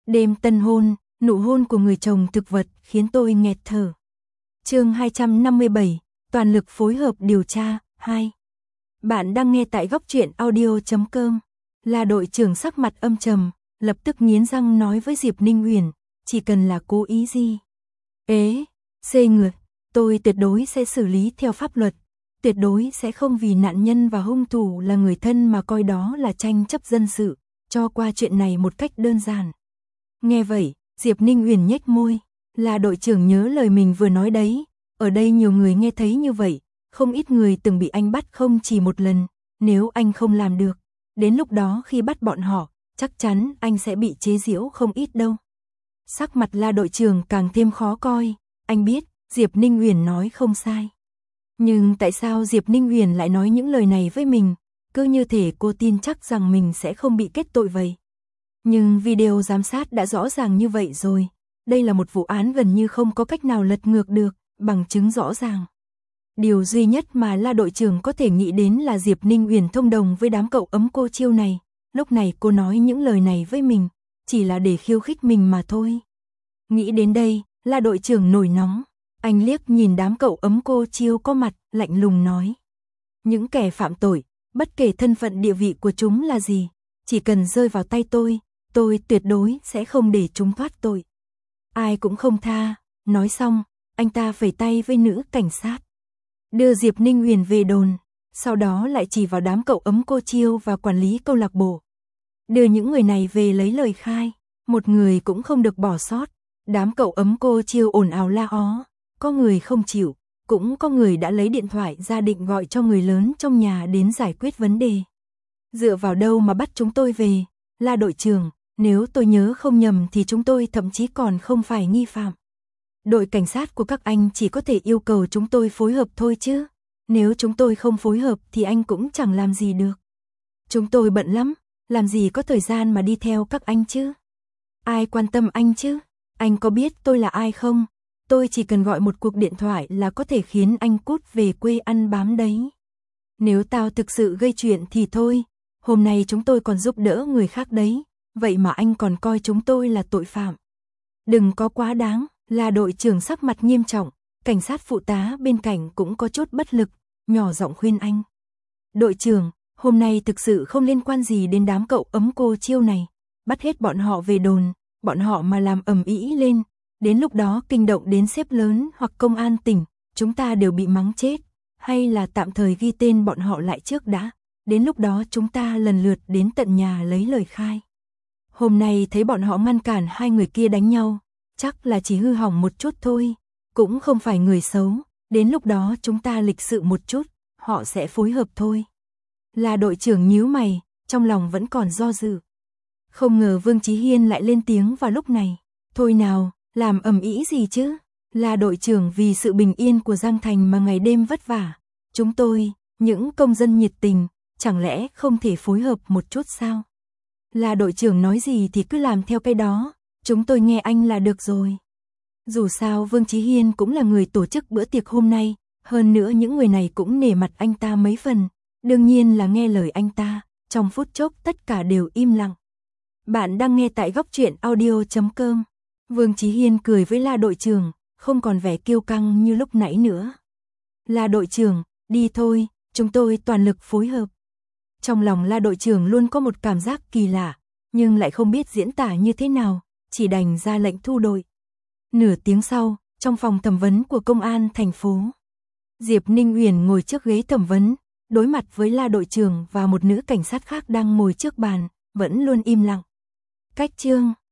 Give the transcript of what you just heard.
Đêm tân hôn, nụ hôn của người chồng thực vật khiến tôi nghẹt thở. Chương 257, toàn lực phối hợp điều tra, 2. Bạn đang nghe tại góc truyện audio.com. Là đội trưởng sắc mặt âm trầm, lập tức nghiến răng nói với Diệp Ninh Uyển, chỉ cần là cố ý gì. Xê ngược, tôi tuyệt đối sẽ xử lý theo pháp luật, tuyệt đối sẽ không vì nạn nhân và hung thủ là người thân mà coi đó là tranh chấp dân sự, cho qua chuyện này một cách đơn giản. Nghe vậy, Diệp Ninh Uyển nhếch môi, là đội trưởng nhớ lời mình vừa nói đấy, ở đây nhiều người nghe thấy như vậy, không ít người từng bị anh bắt không chỉ một lần, nếu anh không làm được, đến lúc đó khi bắt bọn họ, chắc chắn anh sẽ bị chế giễu không ít đâu. Sắc mặt là đội trưởng càng thêm khó coi, anh biết, Diệp Ninh Uyển nói không sai. Nhưng tại sao Diệp Ninh Uyển lại nói những lời này với mình, cứ như thể cô tin chắc rằng mình sẽ không bị kết tội vậy. Nhưng video giám sát đã rõ ràng như vậy rồi, đây là một vụ án gần như không có cách nào lật ngược được, bằng chứng rõ ràng. Điều duy nhất mà la đội trưởng có thể nghĩ đến là Diệp Ninh Uyển thông đồng với đám cậu ấm cô Chiêu này, lúc này cô nói những lời này với mình, chỉ là để khiêu khích mình mà thôi. Nghĩ đến đây, la đội trưởng nổi nóng, anh liếc nhìn đám cậu ấm cô Chiêu có mặt, lạnh lùng nói. Những kẻ phạm tội, bất kể thân phận địa vị của chúng là gì, chỉ cần rơi vào tay tôi tuyệt đối sẽ không để chúng thoát tội. Ai cũng không tha, nói xong, anh ta phẩy tay với nữ cảnh sát. Đưa Diệp Ninh Uyển về đồn, sau đó lại chỉ vào đám cậu ấm cô Chiêu và quản lý câu lạc bộ. Đưa những người này về lấy lời khai, một người cũng không được bỏ sót. Đám cậu ấm cô Chiêu ồn ào la ó, có người không chịu, cũng có người đã lấy điện thoại ra định gọi cho người lớn trong nhà đến giải quyết vấn đề. Dựa vào đâu mà bắt chúng tôi về, la đội trưởng, nếu tôi nhớ không nhầm thì chúng tôi thậm chí còn không phải nghi phạm. Đội cảnh sát của các anh chỉ có thể yêu cầu chúng tôi phối hợp thôi chứ, nếu chúng tôi không phối hợp thì anh cũng chẳng làm gì được. Chúng tôi bận lắm, làm gì có thời gian mà đi theo các anh chứ. Ai quan tâm anh chứ, anh có biết tôi là ai không? Tôi chỉ cần gọi một cuộc điện thoại là có thể khiến anh cút về quê ăn bám đấy. Nếu tao thực sự gây chuyện thì thôi, hôm nay chúng tôi còn giúp đỡ người khác đấy, vậy mà anh còn coi chúng tôi là tội phạm. Đừng có quá đáng, là đội trưởng sắc mặt nghiêm trọng, cảnh sát phụ tá bên cạnh cũng có chút bất lực, nhỏ giọng khuyên anh. Đội trưởng, hôm nay thực sự không liên quan gì đến đám cậu ấm cô Chiêu này, bắt hết bọn họ về đồn, bọn họ mà làm ầm ĩ lên, đến lúc đó kinh động đến sếp lớn hoặc công an tỉnh, chúng ta đều bị mắng chết, hay là tạm thời ghi tên bọn họ lại trước đã, đến lúc đó chúng ta lần lượt đến tận nhà lấy lời khai. Hôm nay thấy bọn họ ngăn cản hai người kia đánh nhau, chắc là chỉ hư hỏng một chút thôi, cũng không phải người xấu, đến lúc đó chúng ta lịch sự một chút, họ sẽ phối hợp thôi. Là đội trưởng nhíu mày, trong lòng vẫn còn do dự. Không ngờ Vương Chí Hiên lại lên tiếng vào lúc này, thôi nào, làm ầm ĩ gì chứ, là đội trưởng vì sự bình yên của Giang Thành mà ngày đêm vất vả, chúng tôi, những công dân nhiệt tình, chẳng lẽ không thể phối hợp một chút sao? Là đội trưởng nói gì thì cứ làm theo cái đó, chúng tôi nghe anh là được rồi. Dù sao Vương Chí Hiên cũng là người tổ chức bữa tiệc hôm nay, hơn nữa những người này cũng nể mặt anh ta mấy phần, đương nhiên là nghe lời anh ta, trong phút chốc tất cả đều im lặng. Bạn đang nghe tại góc truyện audio.com. Vương Chí Hiên cười với la đội trưởng, không còn vẻ kiêu căng như lúc nãy nữa. La đội trưởng, đi thôi, chúng tôi toàn lực phối hợp. Trong lòng la đội trưởng luôn có một cảm giác kỳ lạ, nhưng lại không biết diễn tả như thế nào, chỉ đành ra lệnh thu đội. Nửa tiếng sau, trong phòng thẩm vấn của công an thành phố, Diệp Ninh Uyển ngồi trước ghế thẩm vấn, đối mặt với la đội trưởng và một nữ cảnh sát khác đang ngồi trước bàn, vẫn luôn im lặng. Cách chương